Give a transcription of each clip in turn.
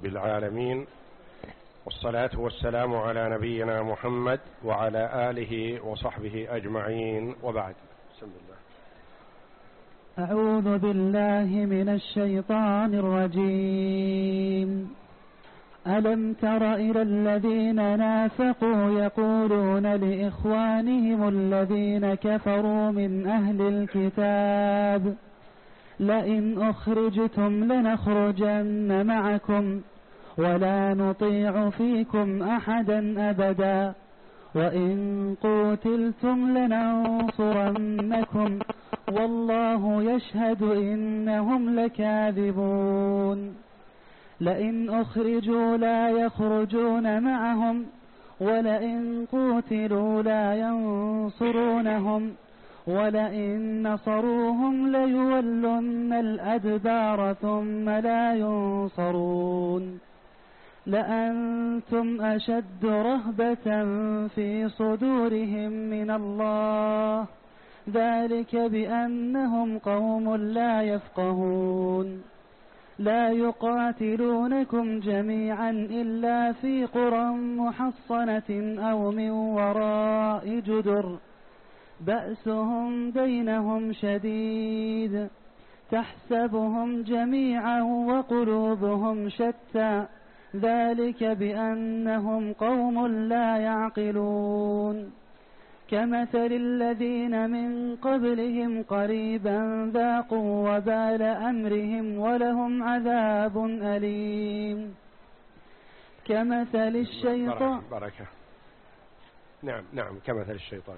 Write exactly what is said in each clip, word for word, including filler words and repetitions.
رب العالمين، والصلاة والسلام على نبينا محمد وعلى آله وصحبه أجمعين، وبعد. بسم الله. أعوذ بالله من الشيطان الرجيم. ألم تر إلى الذين نافقوا يقولون لإخوانهم الذين كفروا من أهل الكتاب لئن أخرجتم لنخرجن معكم ولا نطيع فيكم أحدا أبدا وإن قتلتم لننصرنكم والله يشهد إنهم لكاذبون. لئن أخرجوا لا يخرجون معهم ولئن قتلوا لا ينصرونهم ولئن نصروهم ليولن الأدبار ثم لا ينصرون. لأنتم أشد رهبة في صدورهم من الله ذلك بأنهم قوم لا يفقهون. لا يقاتلونكم جميعا إلا في قرى محصنة أو من وراء جدر بأسهم بينهم شديد تحسبهم جميعا وقلوبهم شتى ذلك بأنهم قوم لا يعقلون. كمثل الذين من قبلهم قريبا ذاقوا وبال أمرهم ولهم عذاب أليم. كمثل الشيطان بركة. نعم نعم كمثل الشيطان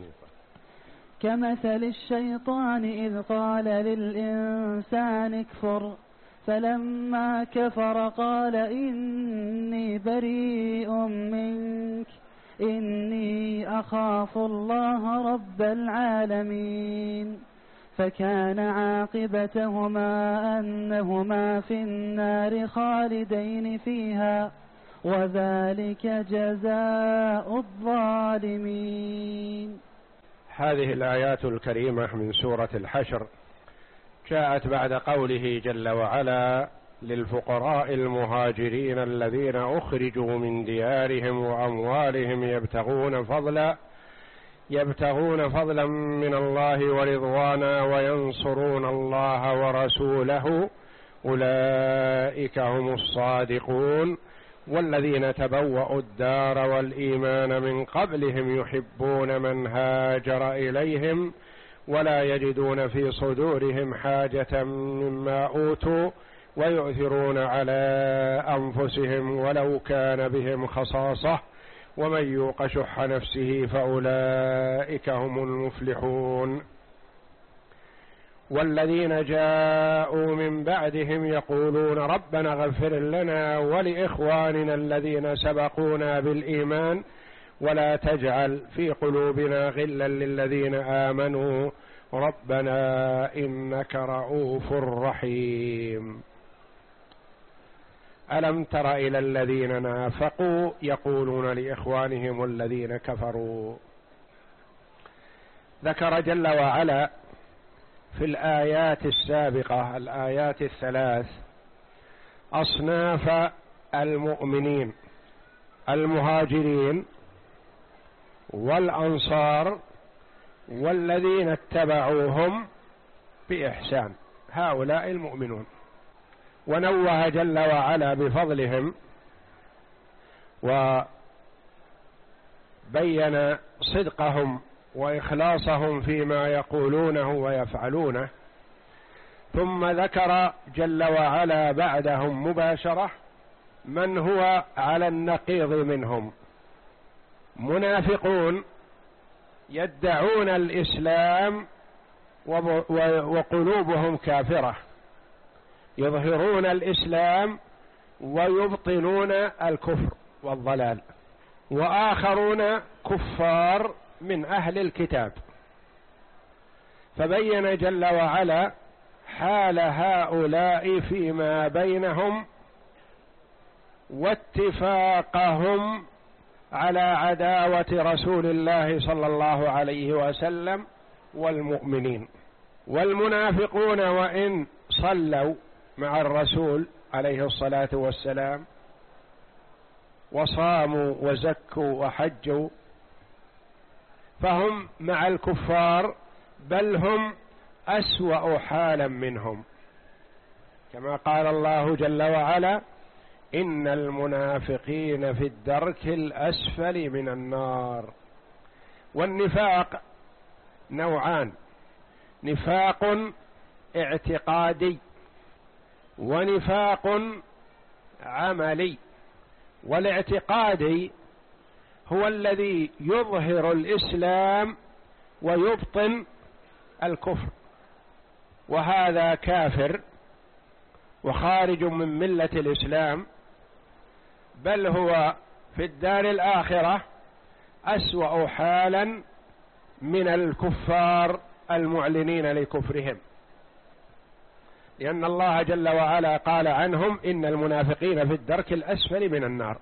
كمثل الشيطان إذ قال للإنسان اكفر فلما كفر قال إني بريء منك إني أخاف الله رب العالمين. فكان عاقبتهما أنهما في النار خالدين فيها وذلك جزاء الظالمين. هذه الآيات الكريمة من سورة الحشر جاءت بعد قوله جل وعلا للفقراء المهاجرين الذين أخرجوا من ديارهم وأموالهم يبتغون فضلا يبتغون فضلا من الله ورضوانا وينصرون الله ورسوله أولئك هم الصادقون والذين تبوأوا الدار والإيمان من قبلهم يحبون من هاجر إليهم ولا يجدون في صدورهم حاجة مما أوتوا ويؤثرون على أنفسهم ولو كان بهم خصاصة ومن يوق شح نفسه فأولئك هم المفلحون. والذين جاءوا من بعدهم يقولون ربنا اغفر لنا ولإخواننا الذين سبقونا بالإيمان ولا تجعل في قلوبنا غلا للذين آمنوا ربنا إنك رؤوف رحيم. ألم تر إلى الذين نافقوا يقولون لإخوانهم الذين كفروا. ذكر جل وعلا في الآيات السابقة الآيات الثلاث أصناف المؤمنين المهاجرين والأنصار والذين اتبعوهم بإحسان، هؤلاء المؤمنون، ونوه جل وعلا بفضلهم وبين صدقهم وإخلاصهم فيما يقولونه ويفعلونه، ثم ذكر جل وعلا بعدهم مباشرة من هو على النقيض منهم، منافقون يدعون الإسلام وقلوبهم كافرة، يظهرون الإسلام ويبطنون الكفر والضلال، وآخرون كفار من أهل الكتاب. فبين جل وعلا حال هؤلاء فيما بينهم واتفاقهم على عداوة رسول الله صلى الله عليه وسلم والمؤمنين. والمنافقون وإن صلوا مع الرسول عليه الصلاة والسلام وصاموا وزكوا وحجوا، فهم مع الكفار بل هم أسوأ حالا منهم، كما قال الله جل وعلا: إن المنافقين في الدرك الأسفل من النار. والنفاق نوعان: نفاق اعتقادي ونفاق عملي. والاعتقادي هو الذي يظهر الإسلام ويبطن الكفر، وهذا كافر وخارج من ملة الإسلام، بل هو في الدار الآخرة أسوأ حالا من الكفار المعلنين لكفرهم، لأن الله جل وعلا قال عنهم: إن المنافقين في الدرك الأسفل من النار.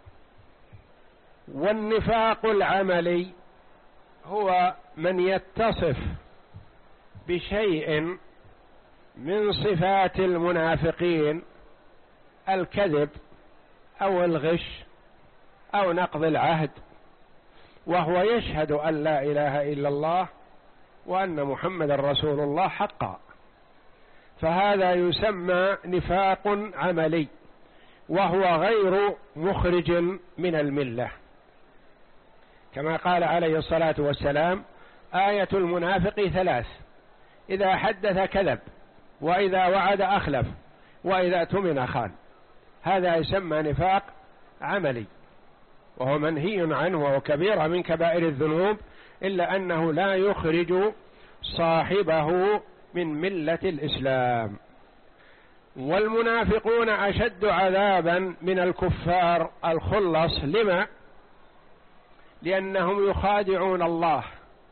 والنفاق العملي هو من يتصف بشيء من صفات المنافقين: الكذب أو الغش أو نقض العهد، وهو يشهد أن لا إله إلا الله وأن محمد رسول الله حقا، فهذا يسمى نفاق عملي، وهو غير مخرج من الملة، كما قال عليه الصلاة والسلام: آية المنافق ثلاث: إذا حدث كذب، وإذا وعد أخلف، وإذا اؤتمن خان. هذا يسمى نفاق عملي، وهو منهي عنه، وهو كبيرة من كبائر الذنوب، إلا أنه لا يخرج صاحبه من ملة الإسلام. والمنافقون أشد عذابا من الكفار الخلص. لما؟ لأنهم يخادعون الله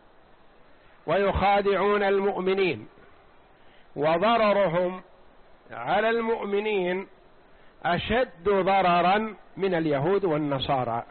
ويخادعون المؤمنين، وضررهم على المؤمنين أشد ضررا من اليهود والنصارى،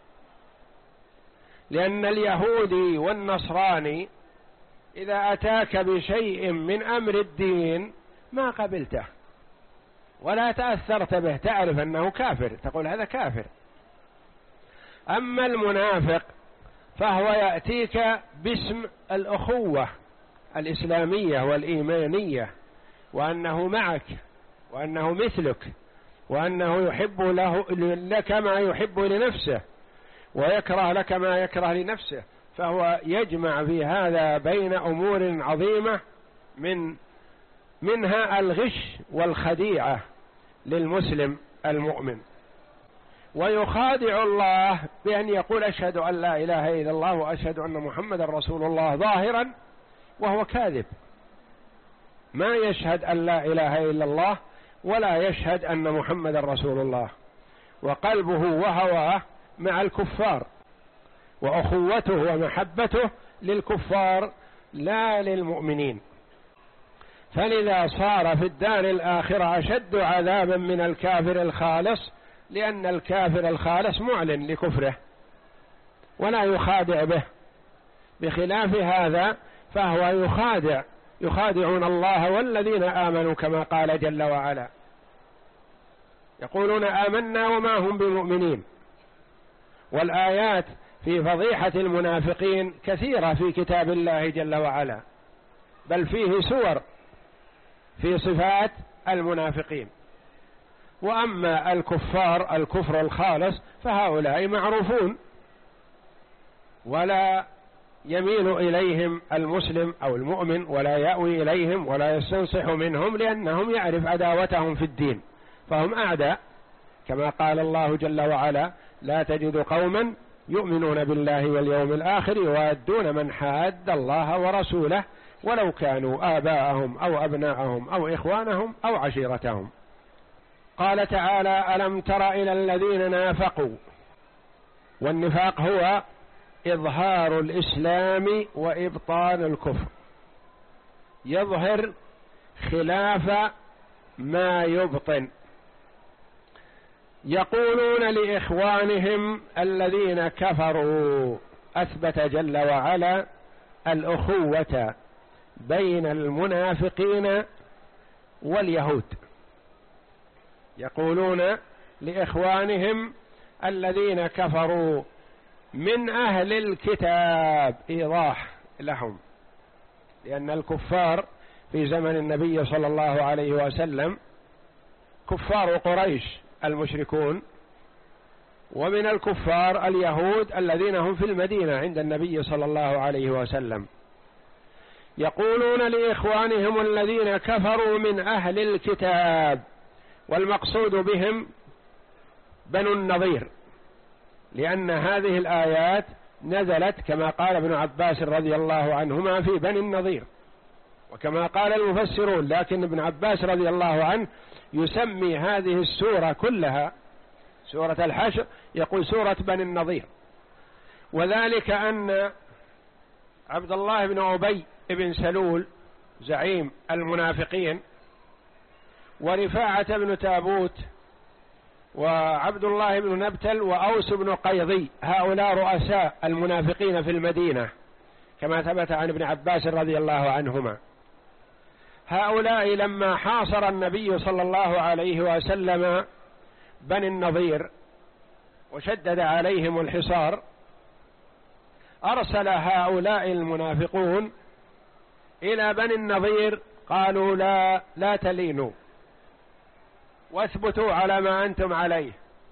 لأن اليهودي والنصراني إذا أتاك بشيء من أمر الدين ما قبلته ولا تأثرت به، تعرف أنه كافر، تقول هذا كافر. أما المنافق فهو يأتيك باسم الأخوة الإسلامية والإيمانية، وأنه معك، وأنه مثلك، وأنه يحب له لك ما يحب لنفسه، ويكره لك ما يكره لنفسه، فهو يجمع في هذا بين أمور عظيمة، من منها الغش والخديعة للمسلم المؤمن. ويخادع الله بأن يقول: أشهد أن لا إله إلا الله وأشهد أن محمد رسول الله، ظاهرا، وهو كاذب، ما يشهد أن لا إله إلا الله ولا يشهد أن محمد رسول الله، وقلبه وهواه مع الكفار، وأخوته ومحبته للكفار لا للمؤمنين. فلذا صار في الدار الآخرة أشد عذابا من الكافر الخالص، لأن الكافر الخالص معلن لكفره ولا يخادع به، بخلاف هذا فهو يخادع يخادعون الله والذين آمنوا، كما قال جل وعلا: يقولون آمنا وما هم بمؤمنين. والآيات في فضيحة المنافقين كثيرة في كتاب الله جل وعلا، بل فيه سور في صفات المنافقين. وأما الكفار الكفر الخالص فهؤلاء معروفون، ولا يميل إليهم المسلم أو المؤمن، ولا يأوي إليهم ولا يستنصح منهم، لأنهم يعرف عداوتهم في الدين، فهم أعداء، كما قال الله جل وعلا: لا تجد قوما يؤمنون بالله واليوم الآخر يوادون من حاد الله ورسوله ولو كانوا آباءهم أو أبناءهم أو إخوانهم أو عشيرتهم. قال تعالى: ألم تر إلى الذين نافقوا. والنفاق هو إظهار الإسلام وإبطان الكفر، يظهر خلاف ما يبطن. يقولون لإخوانهم الذين كفروا، أثبت جل وعلا الأخوة بين المنافقين واليهود. يقولون لإخوانهم الذين كفروا من أهل الكتاب، إيضاح لهم، لأن الكفار في زمن النبي صلى الله عليه وسلم كفار قريش المشركون، ومن الكفار اليهود الذين هم في المدينة عند النبي صلى الله عليه وسلم، يقولون لإخوانهم الذين كفروا من أهل الكتاب، والمقصود بهم بنو النضير، لأن هذه الآيات نزلت كما قال ابن عباس رضي الله عنهما في بني النضير، وكما قال المفسرون، لكن ابن عباس رضي الله عنه يسمي هذه السورة كلها سورة الحشر، يقول سورة بني النضير، وذلك أن عبد الله بن أبي بن سلول زعيم المنافقين، ورفاعة بن تابوت، وعبد الله بن نبتل، وأوس بن قيضي، هؤلاء رؤساء المنافقين في المدينة كما ثبت عن ابن عباس رضي الله عنهما. هؤلاء لما حاصر النبي صلى الله عليه وسلم بني النضير وشدد عليهم الحصار، أرسل هؤلاء المنافقون إلى بني النضير، قالوا لا لا تلينوا واثبتوا على ما أنتم عليه،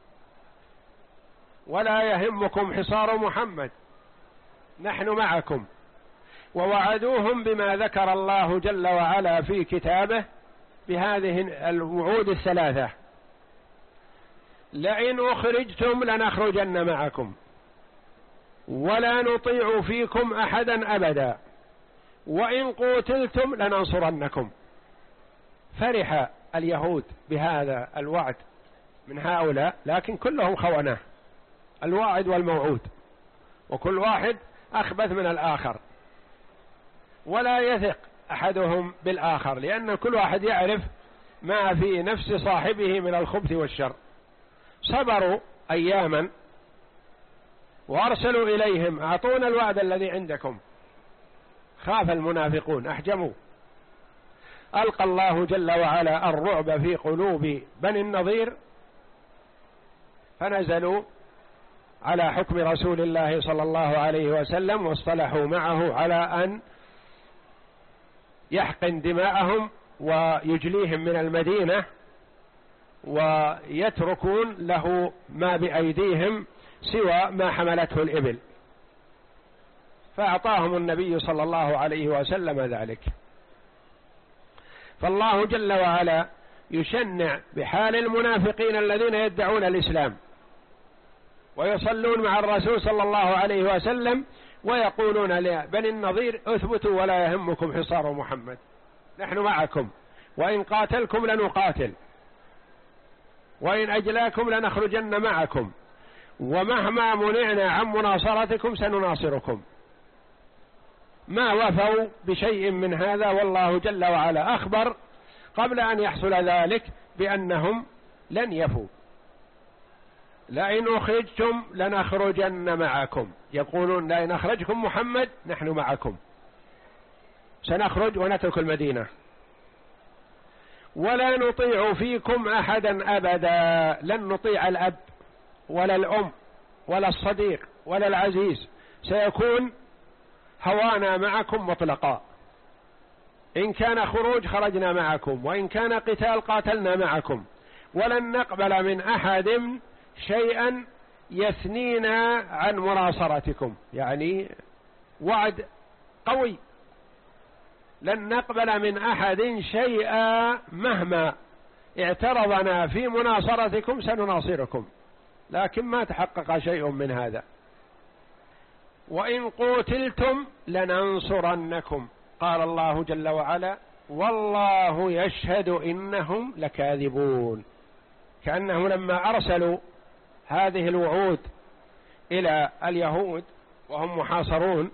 ولا يهمكم حصار محمد، نحن معكم. ووعدوهم بما ذكر الله جل وعلا في كتابه بهذه الوعود الثلاثة: لئن أخرجتم لنخرجن معكم، ولا نطيع فيكم أحدا أبدا، وإن قتلتم لننصرنكم. فرح اليهود بهذا الوعد من هؤلاء، لكن كلهم خونة الواعد والموعود، وكل واحد أخبث من الآخر، ولا يثق أحدهم بالآخر، لأن كل واحد يعرف ما في نفس صاحبه من الخبث والشر. صبروا أياما وأرسلوا إليهم: أعطونا الوعد الذي عندكم. خاف المنافقون، أحجموا. ألقى الله جل وعلا الرعب في قلوب بني النضير، فنزلوا على حكم رسول الله صلى الله عليه وسلم، واصطلحوا معه على أن يحقن دماءهم ويجليهم من المدينة، ويتركون له ما بأيديهم سوى ما حملته الإبل، فأعطاهم النبي صلى الله عليه وسلم ذلك. فالله جل وعلا يشنع بحال المنافقين الذين يدعون الإسلام ويصلون مع الرسول صلى الله عليه وسلم، ويقولون لبني النضير: اثبتوا ولا يهمكم حصار محمد، نحن معكم، وإن قاتلكم لنقاتل، وإن أجلاكم لنخرجن معكم، ومهما منعنا عن مناصرتكم سنناصركم. ما وفوا بشيء من هذا، والله جل وعلا أخبر قبل أن يحصل ذلك بأنهم لن يفوا. لئن أخرجتم لنخرجن معكم، يقولون: لئن أخرجكم محمد نحن معكم، سنخرج ونترك المدينة، ولا نطيع فيكم أحدا أبدا، لن نطيع الأب ولا الأم ولا الصديق ولا العزيز، سيكون هوانا معكم مطلقا، إن كان خروج خرجنا معكم، وإن كان قتال قاتلنا معكم، ولن نقبل من أحد شيئا يثنينا عن مناصرتكم. يعني وعد قوي، لن نقبل من أحد شيئا مهما اعترضنا في مناصرتكم سنناصركم، لكن ما تحقق شيء من هذا. وإن قتلتم لننصرنكم، قال الله جل وعلا: والله يشهد إنهم لكاذبون. كأنه لما أرسلوا هذه الوعود إلى اليهود وهم محاصرون،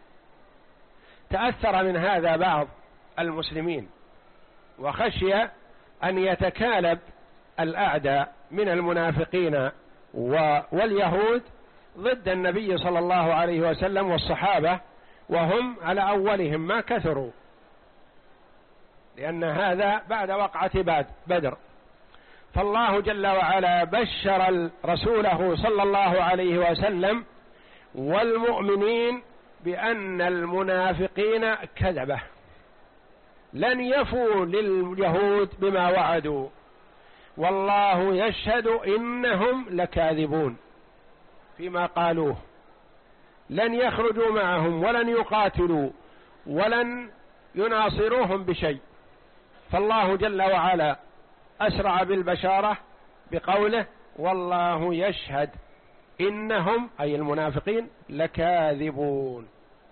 تأثر من هذا بعض المسلمين، وخشي أن يتكالب الأعداء من المنافقين واليهود ضد النبي صلى الله عليه وسلم والصحابة، وهم على أولهم ما كثروا، لأن هذا بعد وقعة بدر. فالله جل وعلا بشر رسوله صلى الله عليه وسلم والمؤمنين بأن المنافقين كذبة، لن يفوا لليهود بما وعدوا، والله يشهد إنهم لكاذبون فيما قالوه، لن يخرجوا معهم ولن يقاتلوا ولن يناصروهم بشيء. فالله جل وعلا أسرع بالبشارة بقوله والله يشهد إنهم أي المنافقين لكاذبون.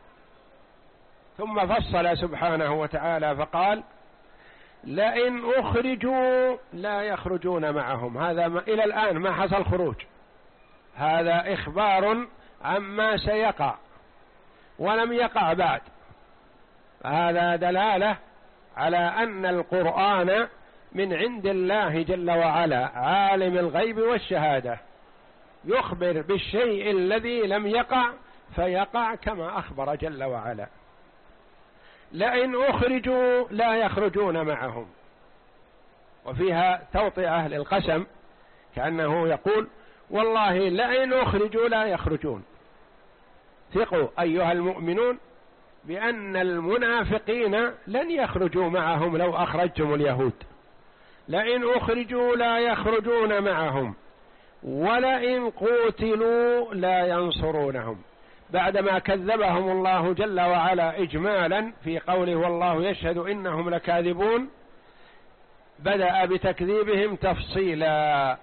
ثم فصل سبحانه وتعالى فقال لئن أخرجوا لا يخرجون معهم. هذا ما إلى الآن ما حصل خروج، هذا إخبار عما سيقع ولم يقع بعد. هذا دلالة على أن القرآن من عند الله جل وعلا عالم الغيب والشهادة، يخبر بالشيء الذي لم يقع فيقع كما أخبر جل وعلا. لئن أخرجوا لا يخرجون معهم، وفيها توطئة للقسم كأنه يقول والله لئن أخرجوا لا يخرجون. ثقوا أيها المؤمنون بأن المنافقين لن يخرجوا معهم لو أخرجتم اليهود. لئن أخرجوا لا يخرجون معهم ولئن قوتلوا لا ينصرونهم. بعدما كذبهم الله جل وعلا إجمالا في قوله والله يشهد إنهم لكاذبون، بدأ بتكذيبهم تفصيلا،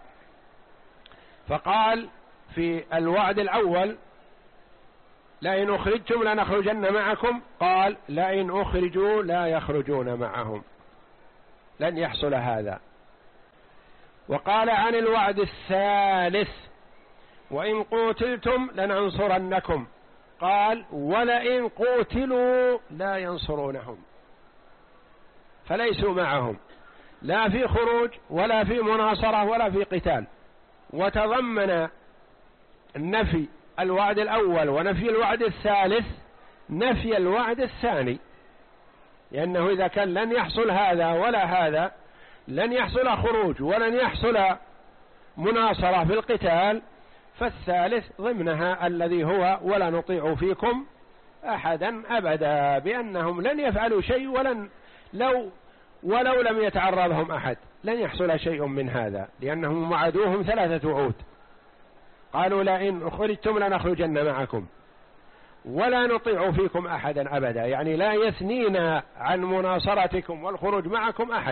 فقال في الوعد الأول لئن أخرجتم لنخرجن معكم، قال لئن أخرجوا لا يخرجون معهم، لن يحصل هذا. وقال عن الوعد الثالث وإن قوتلتم لننصرنكم، قال ولئن قوتلوا لا ينصرونهم، فليسوا معهم لا في خروج ولا في مناصرة ولا في قتال. وتضمن نفي الوعد الأول ونفي الوعد الثالث نفي الوعد الثاني، لأنه إذا كان لن يحصل هذا ولا هذا، لن يحصل خروج ولن يحصل مناصرة في القتال، فالثالث ضمنها الذي هو ولا نطيع فيكم أحدا أبدا، بأنهم لن يفعلوا شيء ولن لو ولو لم يتعرضهم أحد لن يحصل شيء من هذا، لأنهم وعدوهم ثلاثة وعود. قالوا لئن أخرجتم لنخرجن معكم ولا نطيع فيكم أحدا أبدا، يعني لا يثنينا عن مناصرتكم والخروج معكم أحد.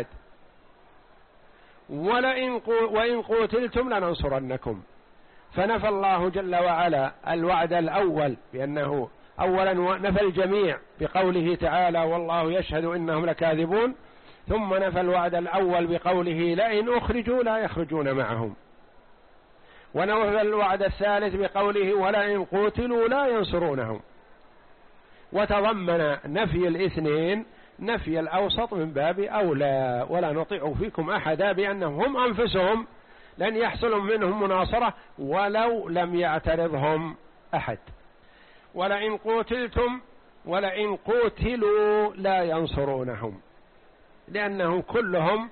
ولئن وإن قوتلتم لننصرنكم. فنفى الله جل وعلا الوعد الأول بأنه أولا نفى الجميع بقوله تعالى والله يشهد إنهم لكاذبون، ثم نفى الوعد الأول بقوله لئن أخرجوا لا يخرجون معهم، ونفى الوعد الثالث بقوله ولئن قوتلوا لا ينصرونهم. وتضمن نفي الاثنين نفي الأوسط من باب أولى، ولا نطيع فيكم أحدا، بأنهم هم أنفسهم لن يحصل منهم مناصرة ولو لم يعترضهم أحد. ولئن قوتلتم ولئن قوتلوا لا ينصرونهم، لأنهم كلهم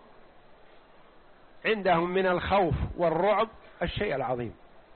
عندهم من الخوف والرعب الشيء العظيم.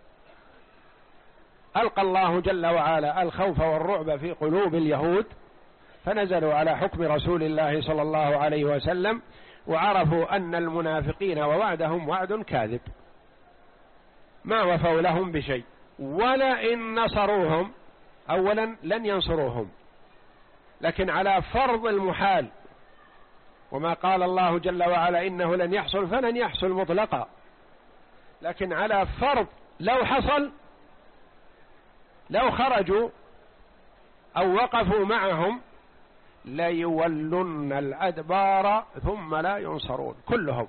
ألقى الله جل وعلا الخوف والرعب في قلوب اليهود، فنزلوا على حكم رسول الله صلى الله عليه وسلم، وعرفوا أن المنافقين ووعدهم وعد كاذب، ما وفوا لهم بشيء. ولئن نصروهم، أولا لن ينصروهم، لكن على فرض المحال، وما قال الله جل وعلا إنه لن يحصل فلن يحصل مطلقا، لكن على فرض لو حصل، لو خرجوا أو وقفوا معهم ليولن الأدبار ثم لا ينصرون كلهم.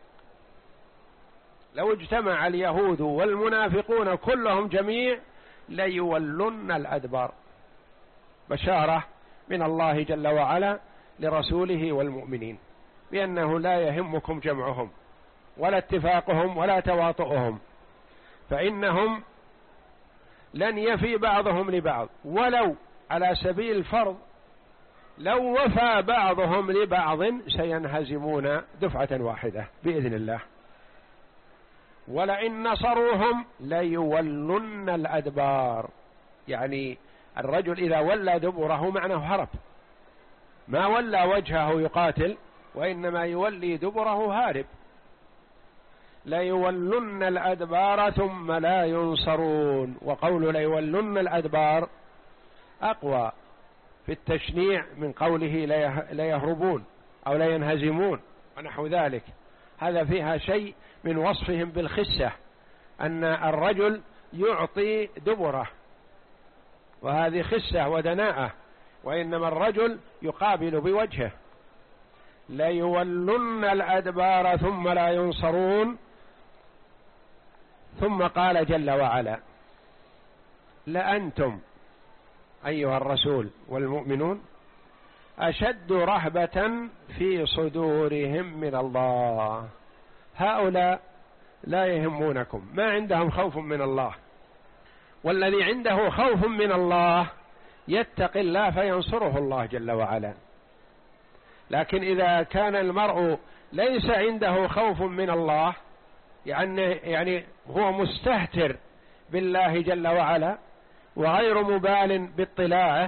لو اجتمع اليهود والمنافقون كلهم جميع ليولن الأدبار، بشارة من الله جل وعلا لرسوله والمؤمنين بأنه لا يهمكم جمعهم ولا اتفاقهم ولا تواطؤهم، فإنهم لن يفي بعضهم لبعض، ولو على سبيل الفرض لو وفى بعضهم لبعض سينهزمون دفعة واحدة بإذن الله. ولئن نصروهم ليولن الأدبار. يعني الرجل إذا ولى دبره معناه هرب، ما ولى وجهه يقاتل، وإنما يولي دبره هارب. ليولن الأدبار ثم لا ينصرون. وقول ليولن الأدبار أقوى في التشنيع من قوله ليهربون أو لينهزمون ونحو ذلك. هذا فيها شيء من وصفهم بالخسة، أن الرجل يعطي دبره، وهذه خسة ودناءة، وإنما الرجل يقابل بوجهه. ليولن الأدبار ثم لا ينصرون. ثم قال جل وعلا: لأنتم أيها الرسول والمؤمنون أشد رهبة في صدورهم من الله. هؤلاء لا يهمونكم، ما عندهم خوف من الله، والذي عنده خوف من الله يتقي الله فينصره الله جل وعلا. لكن إذا كان المرء ليس عنده خوف من الله، يعني يعني هو مستهتر بالله جل وعلا وغير مبال باطلاعه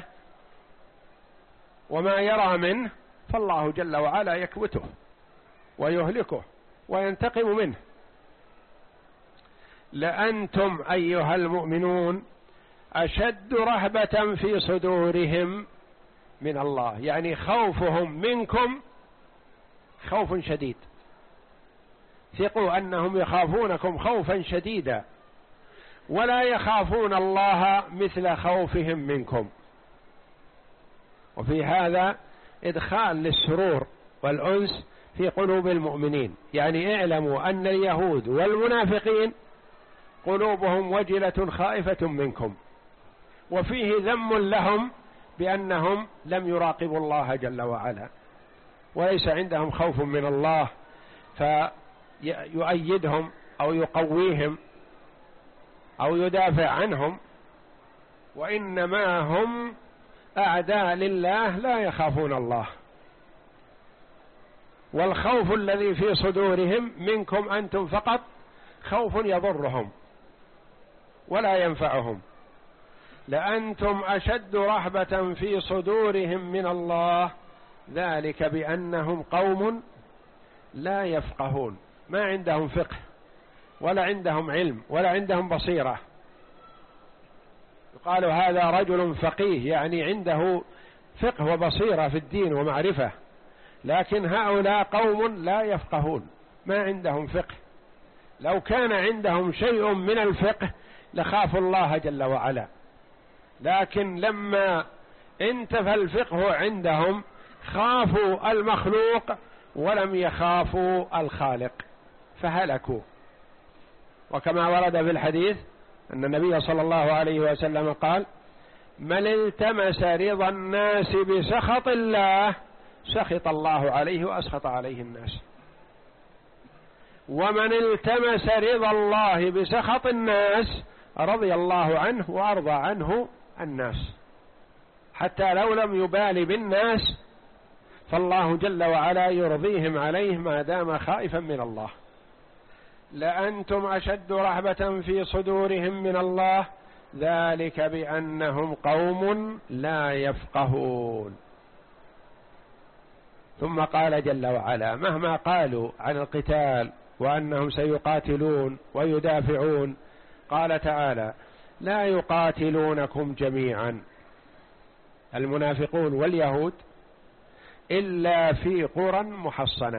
وما يرى منه، فالله جل وعلا يكبته ويهلكه وينتقم منه. لأنتم أيها المؤمنون أشد رهبة في صدورهم من الله، يعني خوفهم منكم خوف شديد. ثقوا أنهم يخافونكم خوفا شديدا، ولا يخافون الله مثل خوفهم منكم. وفي هذا إدخال للسرور والأنس في قلوب المؤمنين. يعني اعلموا أن اليهود والمنافقين قلوبهم وجلة خائفة منكم، وفيه ذم لهم بأنهم لم يراقبوا الله جل وعلا، وليس عندهم خوف من الله فيؤيدهم أو يقويهم أو يدافع عنهم، وإنما هم أعداء لله لا يخافون الله. والخوف الذي في صدورهم منكم أنتم فقط خوف يضرهم ولا ينفعهم. لأنتم أشد رهبة في صدورهم من الله، ذلك بأنهم قوم لا يفقهون، ما عندهم فقه ولا عندهم علم ولا عندهم بصيرة. يقال هذا رجل فقيه، يعني عنده فقه وبصيرة في الدين ومعرفة، لكن هؤلاء قوم لا يفقهون، ما عندهم فقه. لو كان عندهم شيء من الفقه لخافوا الله جل وعلا، لكن لما انتفى الفقه عندهم خافوا المخلوق ولم يخافوا الخالق فهلكوا. وكما ورد في الحديث أن النبي صلى الله عليه وسلم قال: من التمس رضا الناس بسخط الله سخط الله عليه وأسخط عليه الناس، ومن التمس رضا الله بسخط الناس رضي الله عنه وأرضى عنه الناس. حتى لو لم يبال بالناس فالله جل وعلا يرضيهم عليه ما دام خائفا من الله. لأنتم أشد رهبة في صدورهم من الله، ذلك بأنهم قوم لا يفقهون. ثم قال جل وعلا: مهما قالوا عن القتال وأنهم سيقاتلون ويدافعون، قال تعالى: لا يقاتلونكم جميعا، المنافقون واليهود، إلا في قرى محصنة.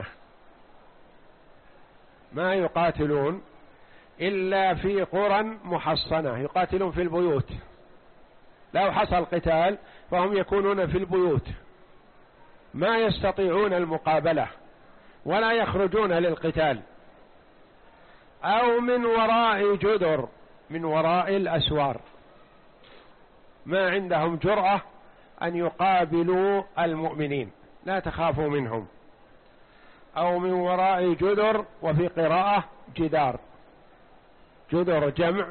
ما يقاتلون إلا في قرى محصنة، يقاتلون في البيوت. لو حصل قتال فهم يكونون في البيوت، ما يستطيعون المقابلة ولا يخرجون للقتال. أو من وراء جدر، من وراء الأسوار، ما عندهم جرأة أن يقابلوا المؤمنين، لا تخافوا منهم. أو من وراء جدر، وفي قراءة جدار، جدر جمع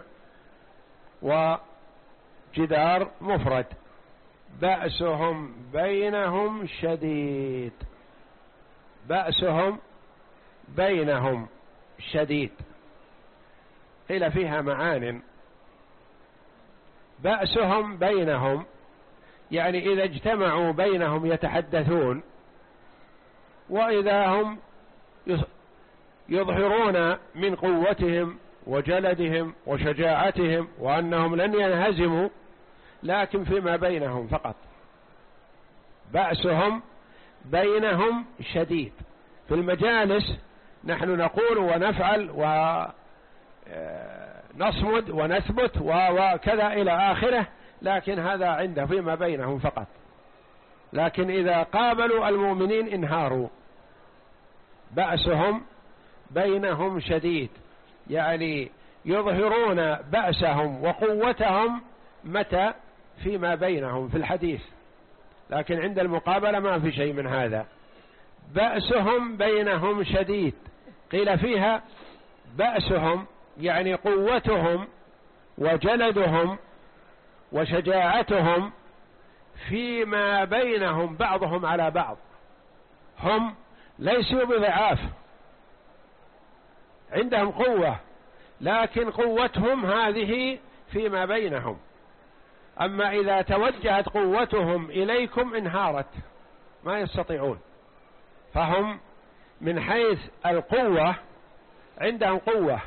وجدار مفرد. بأسهم بينهم شديد، بأسهم بينهم شديد، قيل فيها معان. بأسهم بينهم يعني إذا اجتمعوا بينهم يتحدثون، وإذا هم يظهرون من قوتهم وجلدهم وشجاعتهم وأنهم لن ينهزموا، لكن فيما بينهم فقط. بأسهم بينهم شديد. في المجالس نحن نقول ونفعل ونصمد ونثبت وكذا إلى آخره، لكن هذا عنده فيما بينهم فقط. لكن إذا قابلوا المؤمنين انهاروا. بأسهم بينهم شديد يعني يظهرون بأسهم وقوتهم متى؟ فيما بينهم في الحديث، لكن عند المقابلة ما في شيء من هذا. بأسهم بينهم شديد، قيل فيها بأسهم يعني قوتهم وجلدهم وشجاعتهم فيما بينهم بعضهم على بعض. هم ليسوا بضعاف، عندهم قوة، لكن قوتهم هذه فيما بينهم. أما إذا توجهت قوتهم إليكم انهارت، ما يستطيعون. فهم من حيث القوة عندهم قوة،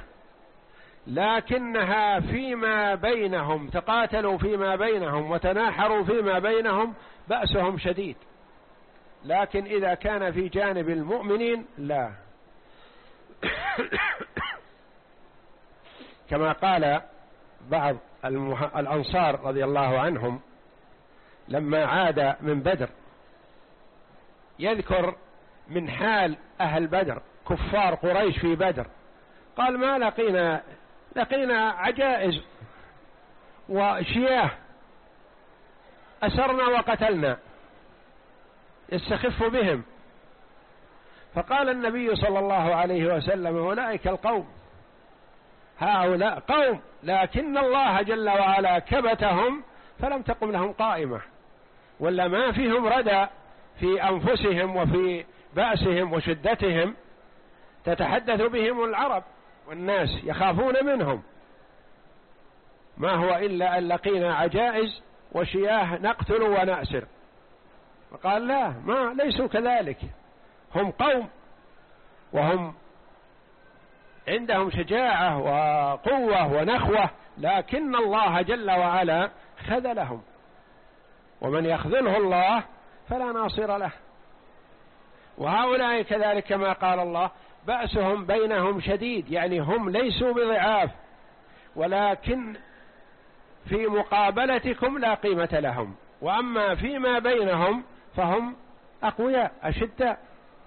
لكنها فيما بينهم تقاتلوا فيما بينهم وتناحروا فيما بينهم بأسهم شديد. لكن إذا كان في جانب المؤمنين لا. كما قال بعض الأنصار رضي الله عنهم لما عاد من بدر، يذكر من حال أهل بدر كفار قريش في بدر، قال ما لقينا لقينا عجائز وشياه أسرنا وقتلنا يستخف بهم. فقال النبي صلى الله عليه وسلم أولئك القوم، هؤلاء قوم لكن الله جل وعلا كبتهم فلم تقم لهم قائمة، ولا ما فيهم ردى في أنفسهم وفي بأسهم وشدتهم تتحدث بهم العرب والناس يخافون منهم، ما هو إلا أن لقينا عجائز وشياه نقتل ونأسر. فقال لا، ما ليسوا كذلك، هم قوم وهم عندهم شجاعة وقوة ونخوة، لكن الله جل وعلا خذلهم، ومن يخذله الله فلا ناصر له. وهؤلاء كذلك كما قال الله بأسهم بينهم شديد، يعني هم ليسوا بضعاف، ولكن في مقابلتكم لا قيمة لهم، وأما فيما بينهم فهم أقوياء أشداء.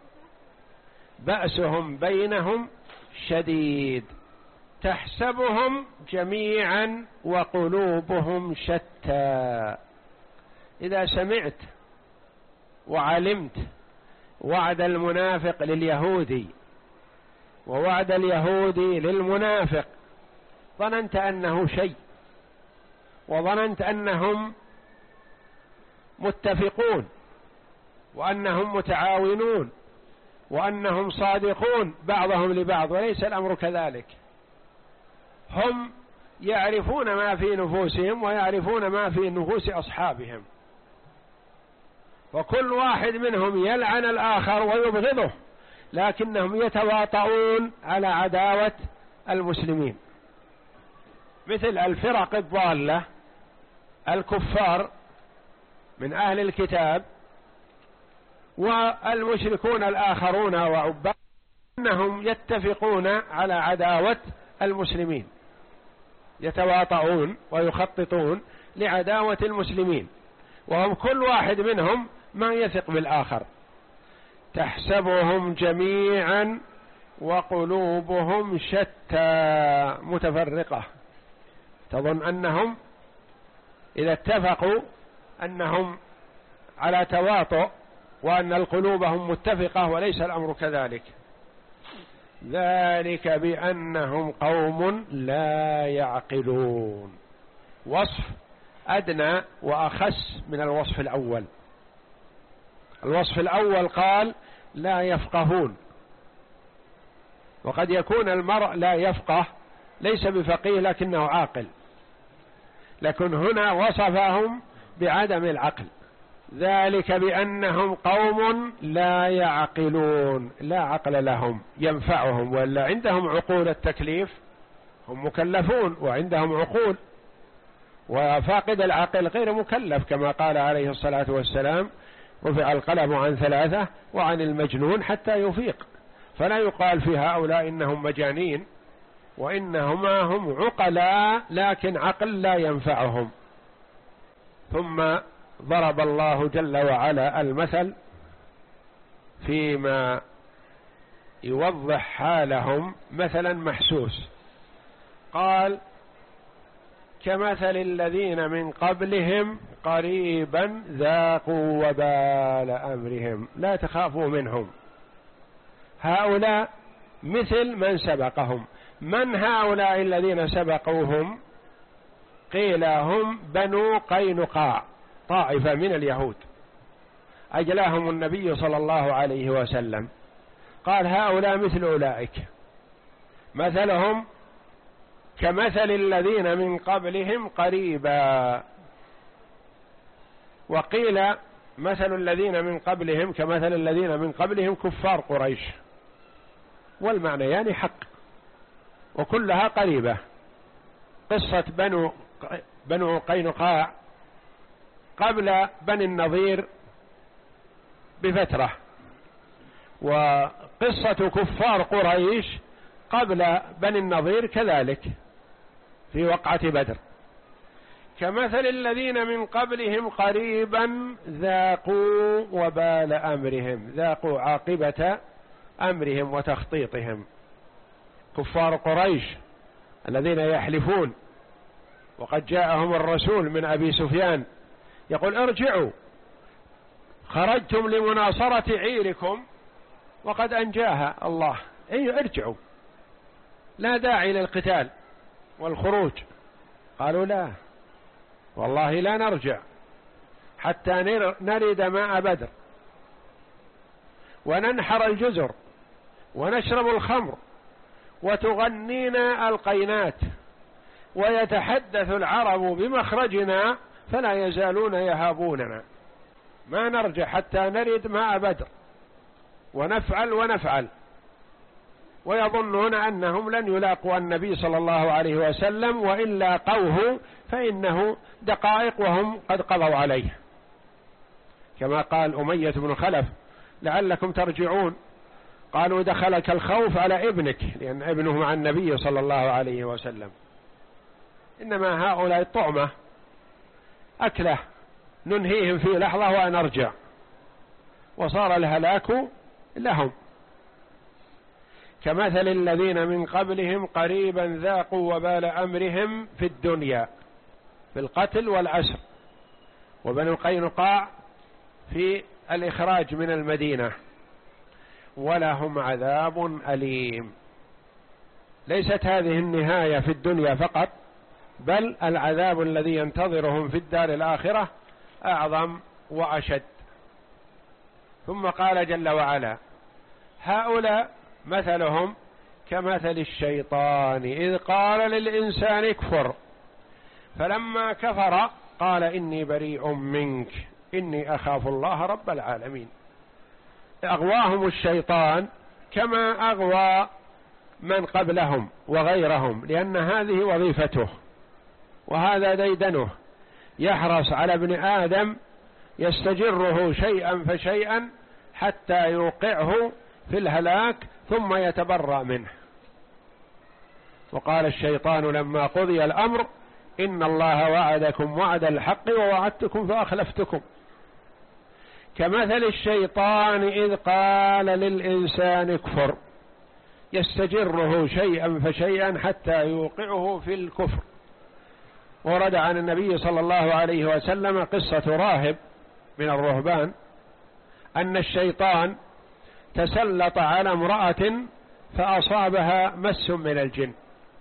بأسهم بينهم شديد تحسبهم جميعا وقلوبهم شتى. إذا سمعت وعلمت وعد المنافق لليهودي ووعد اليهودي للمنافق، ظننت أنه شيء، وظننت أنهم متفقون وأنهم متعاونون وأنهم صادقون بعضهم لبعض، وليس الأمر كذلك. هم يعرفون ما في نفوسهم ويعرفون ما في نفوس أصحابهم، وكل واحد منهم يلعن الآخر ويبغضه، لكنهم يتواطؤون على عداوة المسلمين، مثل الفرق الضالة الكفار من أهل الكتاب والمشركون الآخرون وعباد، أنهم يتفقون على عداوة المسلمين، يتواطؤون ويخططون لعداوة المسلمين، وهم كل واحد منهم ما يثق بالآخر. تحسبهم جميعا وقلوبهم شتى متفرقة، تظن أنهم إذا اتفقوا أنهم على تواطؤ وأن القلوبهم متفقة، وليس الأمر كذلك. ذلك بأنهم قوم لا يعقلون. وصف أدنى وأخس من الوصف الأول. الوصف الأول قال لا يفقهون، وقد يكون المرء لا يفقه ليس بفقيه لكنه عاقل، لكن هنا وصفهم بعدم العقل، ذلك بأنهم قوم لا يعقلون، لا عقل لهم ينفعهم، ولا عندهم عقول التكليف، هم مكلفون وعندهم عقول، وفاقد العقل غير مكلف، كما قال عليه الصلاة والسلام: رفع القلم عن ثلاثة وعن المجنون حتى يفيق. فلا يقال في هؤلاء إنهم مجانين، وإنهما هم عقلاء لكن عقل لا ينفعهم. ثم ضرب الله جل وعلا المثل فيما يوضح حالهم مثلا محسوس، قال: كمثل الذين من قبلهم قريبا ذاقوا وبال أمرهم لا تخافوا منهم. هؤلاء مثل من سبقهم. من هؤلاء الذين سبقوهم؟ قيل هم بنو قينقاع، طائفة من اليهود أجلاهم النبي صلى الله عليه وسلم، قال: هؤلاء مثل أولئك، مثلهم كمثل الذين من قبلهم قريبا. وقيل مثل الذين من قبلهم كمثل الذين من قبلهم كفار قريش، والمعنى يعني حق، وكلها قريبة. قصة بنو بنو قينقاع قبل بني النضير بفترة، وقصة كفار قريش قبل بني النضير كذلك في وقعة بدر. كمثل الذين من قبلهم قريبا ذاقوا وبال أمرهم، ذاقوا عاقبة أمرهم وتخطيطهم. كفار قريش الذين يحلفون، وقد جاءهم الرسول من أبي سفيان يقول: ارجعوا، خرجتم لمناصرة عيركم وقد أنجاها الله، أي ارجعوا، لا داعي للقتال والخروج. قالوا: لا والله لا نرجع حتى نرد ماء بدر وننحر الجزر ونشرب الخمر وتغنينا القينات ويتحدث العرب بمخرجنا فلا يزالون يهابوننا، ما نرجع حتى نرد ماء بدر ونفعل ونفعل. ويظنون أنهم لن يلاقوا النبي صلى الله عليه وسلم، وإن لاقوه فإنه دقائق وهم قد قضوا عليه، كما قال أمية بن خلف: لعلكم ترجعون. قالوا: دخلك الخوف على ابنك، لأن ابنه مع النبي صلى الله عليه وسلم. إنما هؤلاء طعمة أكله ننهيهم في لحظة ونرجع، وصار الهلاك لهم. كمثل الذين من قبلهم قريبا ذاقوا وبال أمرهم في الدنيا في القتل والأسر، وبنو قينقاع في الإخراج من المدينة، ولهم عذاب أليم. ليست هذه النهاية في الدنيا فقط، بل العذاب الذي ينتظرهم في الدار الآخرة أعظم وأشد. ثم قال جل وعلا: هؤلاء مثلهم كمثل الشيطان إذ قال للإنسان اكفر فلما كفر قال إني بريء منك إني أخاف الله رب العالمين. أغواهم الشيطان كما أغوى من قبلهم وغيرهم، لأن هذه وظيفته وهذا ديدنه، يحرص على ابن آدم يستجره شيئا فشيئا حتى يوقعه في الهلاك ثم يتبرأ منه. وقال الشيطان لما قضي الأمر إن الله وعدكم وعد الحق ووعدتكم فأخلفتكم. كمثل الشيطان إذ قال للإنسان اكفر، يستجره شيئا فشيئا حتى يوقعه في الكفر. ورد عن النبي صلى الله عليه وسلم قصة راهب من الرهبان أن الشيطان تسلط على امرأة فأصابها مس من الجن،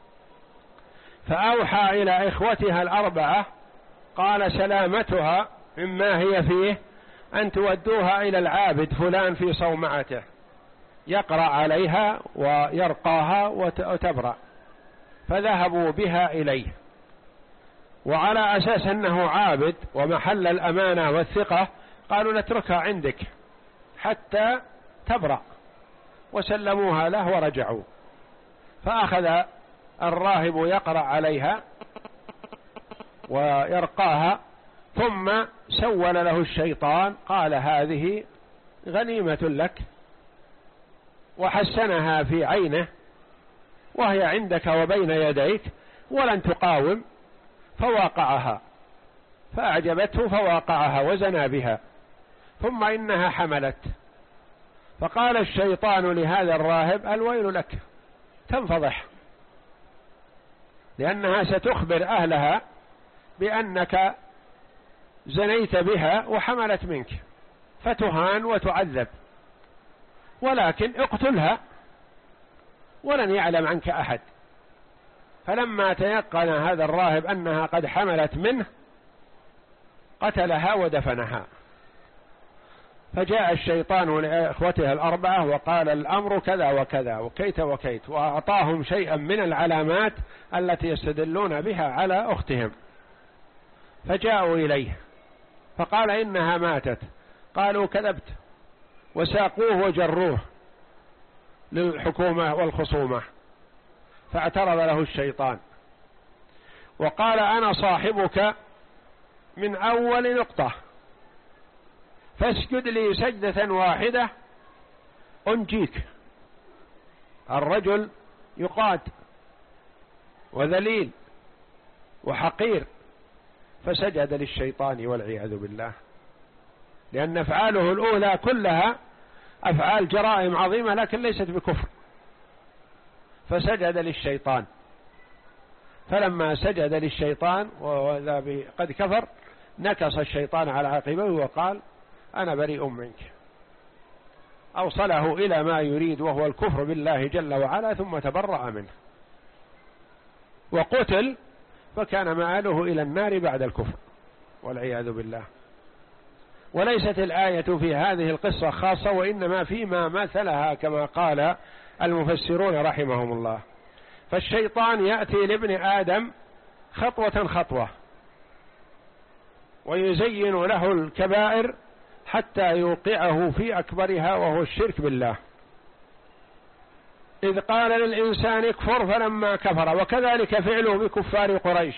فأوحى إلى إخوتها الأربعة قال: سلامتها مما هي فيه أن تودوها إلى العابد فلان في صومعته يقرأ عليها ويرقاها وتبرأ. فذهبوا بها إليه، وعلى أساس أنه عابد ومحل الأمانة والثقة قالوا نتركها عندك حتى تبرأ، وسلموها له ورجعوا. فأخذ الراهب يقرأ عليها ويرقاها، ثم سول له الشيطان قال هذه غنيمة لك، وحسنها في عينه وهي عندك وبين يديك ولن تقاوم، فواقعها، فأعجبته فواقعها وزنى بها، ثم إنها حملت. فقال الشيطان لهذا الراهب الويل لك، تنفضح، لأنها ستخبر أهلها بأنك زنيت بها وحملت منك، فتهان وتعذب، ولكن اقتلها ولن يعلم عنك أحد. فلما تيقن هذا الراهب أنها قد حملت منه قتلها ودفنها. فجاء الشيطان لإخوته الأربعة وقال الأمر كذا وكذا وكيت وكيت، وأعطاهم شيئا من العلامات التي يستدلون بها على أختهم. فجاءوا إليه فقال إنها ماتت، قالوا كذبت، وساقوه وجروه للحكومة والخصومة. فاعترض له الشيطان وقال أنا صاحبك من أول نقطة، فاسجد لي سجدة واحدة أنجيك. الرجل يقاد وذليل وحقير، فسجد للشيطان والعياذ بالله، لأن أفعاله الأولى كلها أفعال جرائم عظيمة لكن ليست بكفر، فسجد للشيطان. فلما سجد للشيطان وذا قد كفر نكص الشيطان على عقبيه وقال أنا بريء منك، أوصله إلى ما يريد وهو الكفر بالله جل وعلا، ثم تبرأ منه وقتل، فكان مآله إلى النار بعد الكفر والعياذ بالله. وليست الآية في هذه القصة خاصة، وإنما فيما مثلها كما قال المفسرون رحمهم الله. فالشيطان يأتي لابن آدم خطوة خطوة ويزين له الكبائر حتى يوقعه في أكبرها وهو الشرك بالله. إذ قال للإنسان اكفر فلما كفر، وكذلك فعله بكفار قريش،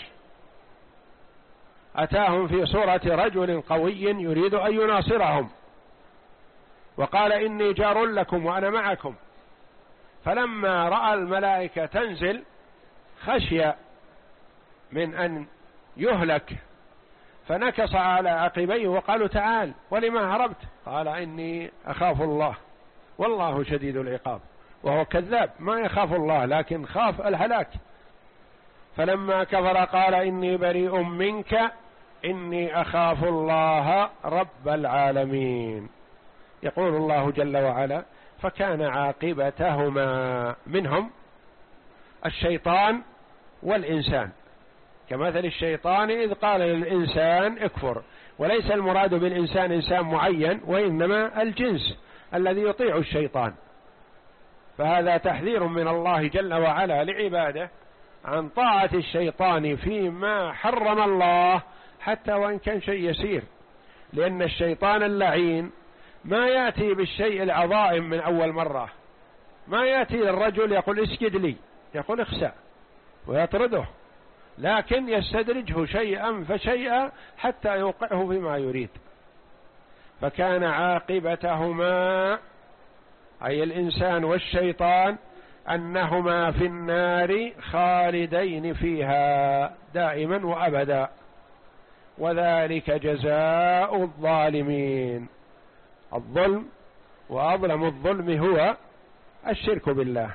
أتاهم في صورة رجل قوي يريد أن يناصرهم وقال إني جار لكم وأنا معكم، فلما رأى الملائكة تنزل خشي من أن يهلك، فنكص على عقبيه وقالوا تعال ولما هربت؟ قال إني أخاف الله والله شديد العقاب، وهو كذاب ما يخاف الله لكن خاف الهلاك. فلما كفر قال إني بريء منك إني أخاف الله رب العالمين. يقول الله جل وعلا فكان عاقبتهما منهم الشيطان والإنسان كمثل الشيطان إذ قال للإنسان اكفر، وليس المراد بالإنسان إنسان معين، وإنما الجنس الذي يطيع الشيطان. فهذا تحذير من الله جل وعلا لعباده عن طاعة الشيطان فيما حرم الله حتى وإن كان شيء يسير، لأن الشيطان اللعين ما يأتي بالشيء العظائم من أول مرة، ما يأتي للرجل يقول اسجد لي يقول اخسأ ويطرده، لكن يستدرجه شيئا فشيئا حتى يوقعه فيما يريد. فكان عاقبتهما أي الإنسان والشيطان أنهما في النار خالدين فيها دائما وأبدا، وذلك جزاء الظالمين. الظلم وأظلم الظلم هو الشرك بالله،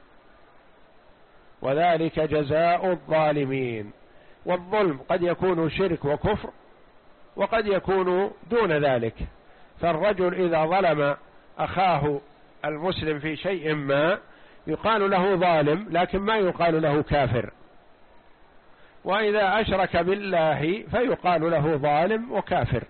وذلك جزاء الظالمين. والظلم قد يكون شرك وكفر وقد يكون دون ذلك. فالرجل إذا ظلم أخاه المسلم في شيء ما يقال له ظالم لكن ما يقال له كافر، وإذا أشرك بالله فيقال له ظالم وكافر،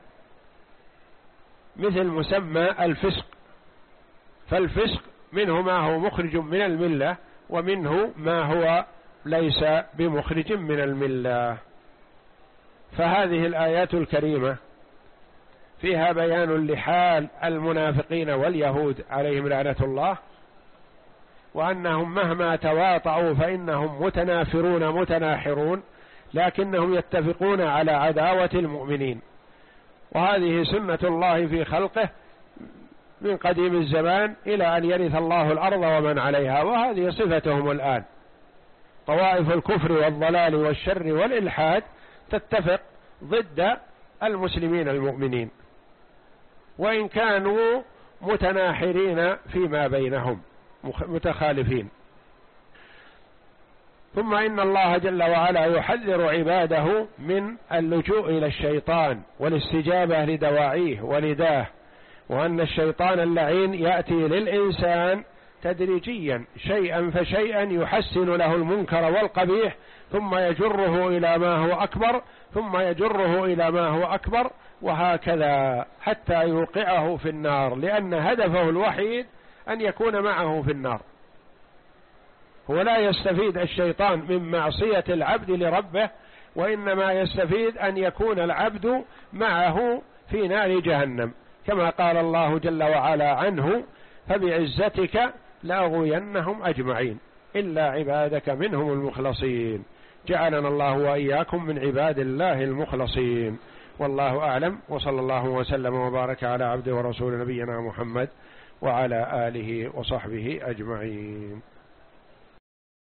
مثل مسمى الفسق. فالفسق منه ما هو مخرج من الملة ومنه ما هو ليس بمخرج من الملة. فهذه الآيات الكريمة فيها بيان لحال المنافقين واليهود عليهم لعنة الله، وأنهم مهما تواطؤوا فإنهم متنافرون متناحرون، لكنهم يتفقون على عداوة المؤمنين، وهذه سنة الله في خلقه من قديم الزمان إلى أن يرث الله الأرض ومن عليها، وهذه صفتهم الآن. طوائف الكفر والضلال والشر والإلحاد تتفق ضد المسلمين المؤمنين، وإن كانوا متناحرين فيما بينهم متخالفين. ثم إن الله جل وعلا يحذر عباده من اللجوء إلى الشيطان والاستجابة لدواعيه ونداه، وأن الشيطان اللعين يأتي للإنسان تدريجيا شيئا فشيئا يحسن له المنكر والقبيح، ثم يجره إلى ما هو أكبر، ثم يجره إلى ما هو أكبر، وهكذا حتى يوقعه في النار، لأن هدفه الوحيد أن يكون معه في النار. هو لا يستفيد الشيطان من معصية العبد لربه، وإنما يستفيد أن يكون العبد معه في نار جهنم، كما قال الله جل وعلا عنه: فبعزتك لأغوينهم أجمعين إلا عبادك منهم المخلصين. جعلنا الله وإياكم من عباد الله المخلصين. والله أعلم، وصلى الله وسلم وبارك على عبده ورسول نبينا محمد وعلى آله وصحبه أجمعين.